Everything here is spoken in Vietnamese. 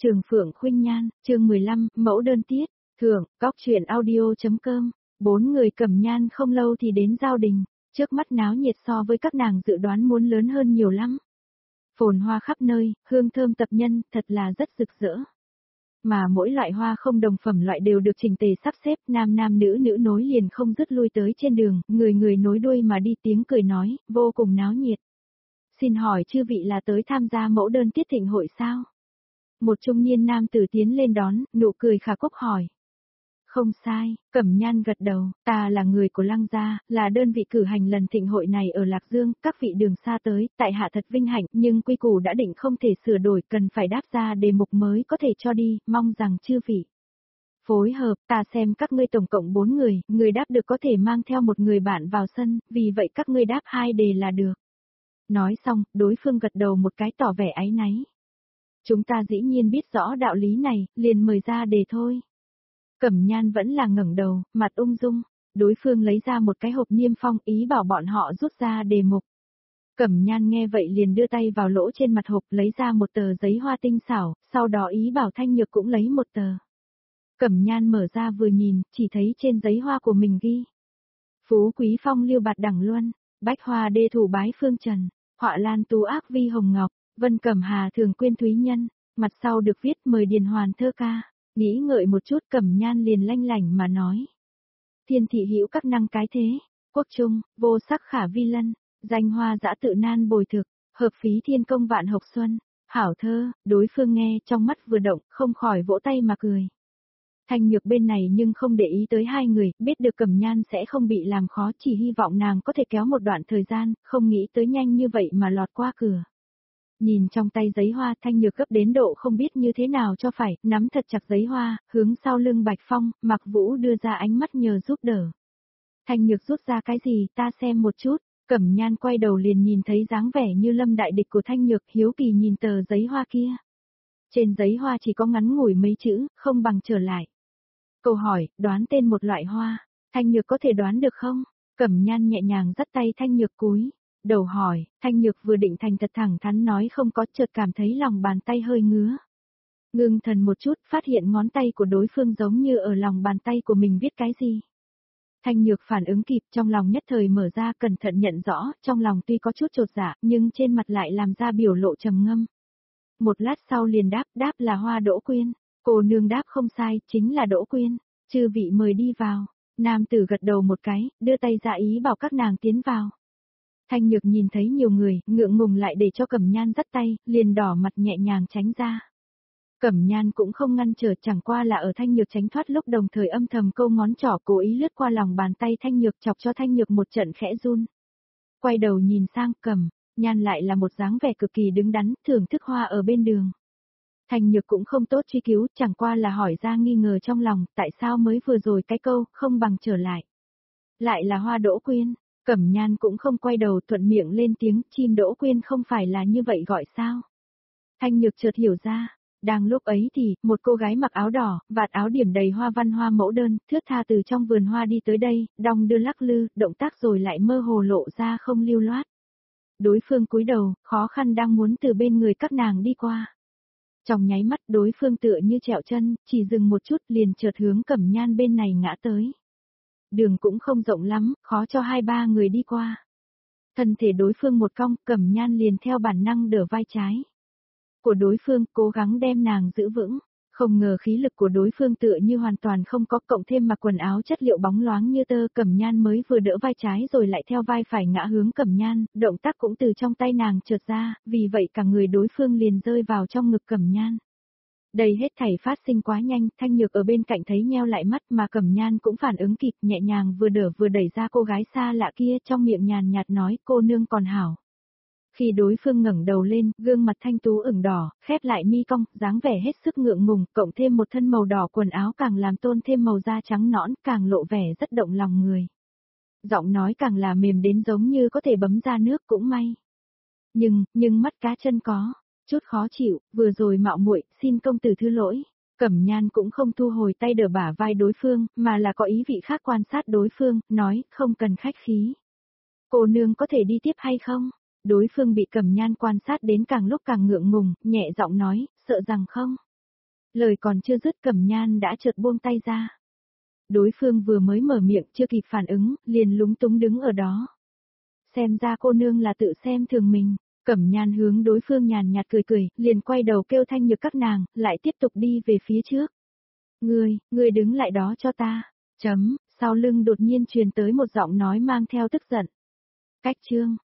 Trường Phượng Khuynh Nhan, chương 15, mẫu đơn tiết, thượng, cóc truyện audio.com, 4 người Cẩm Nhan không lâu thì đến giao đình, trước mắt náo nhiệt so với các nàng dự đoán muốn lớn hơn nhiều lắm. Phồn hoa khắp nơi, hương thơm tập nhân, thật là rất rực rỡ. Mà mỗi loại hoa không đồng phẩm loại đều được chỉnh tề sắp xếp, nam nam nữ nữ nối liền không dứt lui tới trên đường, người người nối đuôi mà đi, tiếng cười nói, vô cùng náo nhiệt. Xin hỏi chư vị là tới tham gia mẫu đơn tiết thịnh hội sao? Một trung niên nam tử tiến lên đón, nụ cười khả cốc hỏi. Không sai, Cẩm Nhan gật đầu, ta là người của Lăng gia, là đơn vị cử hành lần thịnh hội này ở Lạc Dương, các vị đường xa tới, tại hạ thật vinh hạnh, nhưng quy củ đã định không thể sửa đổi, cần phải đáp ra đề mục mới có thể cho đi, mong rằng chư vị phối hợp, ta xem các ngươi tổng cộng 4 người đáp được có thể mang theo một người bạn vào sân, vì vậy các ngươi đáp 2 đề là được. Nói xong, đối phương gật đầu một cái tỏ vẻ áy náy. Chúng ta dĩ nhiên biết rõ đạo lý này, liền mời ra đề thôi. Cẩm Nhan vẫn là ngẩng đầu, mặt ung dung, đối phương lấy ra một cái hộp niêm phong, ý bảo bọn họ rút ra đề mục. Cẩm Nhan nghe vậy liền đưa tay vào lỗ trên mặt hộp lấy ra một tờ giấy hoa tinh xảo, sau đó ý bảo Thanh Nhược cũng lấy một tờ. Cẩm Nhan mở ra vừa nhìn, chỉ thấy trên giấy hoa của mình ghi. Phú quý phong lưu bạt đẳng luân, bách hoa đê thủ bái phương trần, họa lan tú ác vi hồng ngọc, vân cẩm hà thường quyên thúy nhân, mặt sau được viết mời điền hoàn thơ ca. Nghĩ ngợi một chút Cẩm Nhan liền lanh lảnh mà nói. Thiên thị hữu các năng cái thế, quốc trung, vô sắc khả vi lân, danh hoa dã tự nan bồi thực, hợp phí thiên công vạn học xuân, hảo thơ, đối phương nghe trong mắt vừa động, không khỏi vỗ tay mà cười. Thanh Nhược bên này nhưng không để ý tới hai người, biết được Cẩm Nhan sẽ không bị làm khó, chỉ hy vọng nàng có thể kéo một đoạn thời gian, không nghĩ tới nhanh như vậy mà lọt qua cửa. Nhìn trong tay giấy hoa, Thanh Nhược gấp đến độ không biết như thế nào cho phải, nắm thật chặt giấy hoa, hướng sau lưng Bạch Phong, Mạc Vũ đưa ra ánh mắt nhờ giúp đỡ. Thanh Nhược rút ra cái gì, ta xem một chút. Cẩm Nhan quay đầu liền nhìn thấy dáng vẻ như lâm đại địch của Thanh Nhược, hiếu kỳ nhìn tờ giấy hoa kia. Trên giấy hoa chỉ có ngắn ngủi mấy chữ, không bằng trở lại. Câu hỏi, đoán tên một loại hoa, Thanh Nhược có thể đoán được không? Cẩm Nhan nhẹ nhàng dắt tay Thanh Nhược cúi đầu hỏi, Thanh Nhược vừa định thành thật thẳng thắn nói không có, chợt cảm thấy lòng bàn tay hơi ngứa. Ngưng thần một chút, phát hiện ngón tay của đối phương giống như ở lòng bàn tay của mình viết cái gì. Thanh Nhược phản ứng kịp, trong lòng nhất thời mở ra, cẩn thận nhận rõ, trong lòng tuy có chút chột dạ, nhưng trên mặt lại làm ra biểu lộ trầm ngâm. Một lát sau liền đáp là hoa đỗ quyên. Cô nương đáp không sai, chính là đỗ quyên. Chư vị mời đi vào. Nam tử gật đầu một cái, đưa tay ra ý bảo các nàng tiến vào. Thanh Nhược nhìn thấy nhiều người, ngượng ngùng lại để cho Cẩm Nhan dắt tay, liền đỏ mặt nhẹ nhàng tránh ra. Cẩm Nhan cũng không ngăn trở, chẳng qua là ở Thanh Nhược tránh thoát lúc đồng thời âm thầm câu ngón trỏ cố ý lướt qua lòng bàn tay Thanh Nhược, chọc cho Thanh Nhược một trận khẽ run. Quay đầu nhìn sang Cẩm Nhan lại là một dáng vẻ cực kỳ đứng đắn, thưởng thức hoa ở bên đường. Thanh Nhược cũng không tốt truy cứu, chẳng qua là hỏi ra nghi ngờ trong lòng, tại sao mới vừa rồi cái câu, không bằng trở lại. Lại là hoa đỗ quyên. Cẩm Nhan cũng không quay đầu, thuận miệng lên tiếng, chim đỗ quyên không phải là như vậy gọi sao? Thanh Nhược chợt hiểu ra, đang lúc ấy thì, một cô gái mặc áo đỏ, vạt áo điểm đầy hoa văn hoa mẫu đơn, thướt tha từ trong vườn hoa đi tới đây, đong đưa lắc lư, động tác rồi lại mơ hồ lộ ra không lưu loát. Đối phương cúi đầu, khó khăn đang muốn từ bên người các nàng đi qua. Trong nháy mắt đối phương tựa như trẹo chân, chỉ dừng một chút liền chợt hướng Cẩm Nhan bên này ngã tới. Đường cũng không rộng lắm, khó cho 2-3 người đi qua. Thân thể đối phương một cong, Cẩm Nhan liền theo bản năng đỡ vai trái của đối phương, cố gắng đem nàng giữ vững. Không ngờ khí lực của đối phương tựa như hoàn toàn không có, cộng thêm mặc quần áo chất liệu bóng loáng như tơ, Cẩm Nhan mới vừa đỡ vai trái rồi lại theo vai phải ngã hướng Cẩm Nhan, động tác cũng từ trong tay nàng trượt ra, vì vậy cả người đối phương liền rơi vào trong ngực Cẩm Nhan. Đây hết thảy phát sinh quá nhanh, Thanh Nhược ở bên cạnh thấy nheo lại mắt mà Cẩm Nhan cũng phản ứng kịp, nhẹ nhàng vừa đỡ vừa đẩy ra cô gái xa lạ kia, trong miệng nhàn nhạt nói, cô nương còn hảo. Khi đối phương ngẩng đầu lên, gương mặt thanh tú ửng đỏ, khép lại mi cong, dáng vẻ hết sức ngượng ngùng, cộng thêm một thân màu đỏ quần áo càng làm tôn thêm màu da trắng nõn, càng lộ vẻ rất động lòng người. Giọng nói càng là mềm đến giống như có thể bấm ra nước, cũng may. Nhưng mắt cá chân có chút khó chịu, vừa rồi mạo muội, xin công tử thứ lỗi. Cẩm Nhan cũng không thu hồi tay đỡ bả vai đối phương, mà là có ý vị khác quan sát đối phương, nói, không cần khách khí. Cô nương có thể đi tiếp hay không? Đối phương bị Cẩm Nhan quan sát đến càng lúc càng ngượng ngùng, nhẹ giọng nói, sợ rằng không. Lời còn chưa dứt Cẩm Nhan đã chợt buông tay ra. Đối phương vừa mới mở miệng chưa kịp phản ứng, liền lúng túng đứng ở đó. Xem ra cô nương là tự xem thường mình. Cẩm Nhan hướng đối phương nhàn nhạt cười cười, liền quay đầu kêu Thanh Nhược các nàng, lại tiếp tục đi về phía trước. Ngươi đứng lại đó cho ta. Sau lưng đột nhiên truyền tới một giọng nói mang theo tức giận. Cách chương.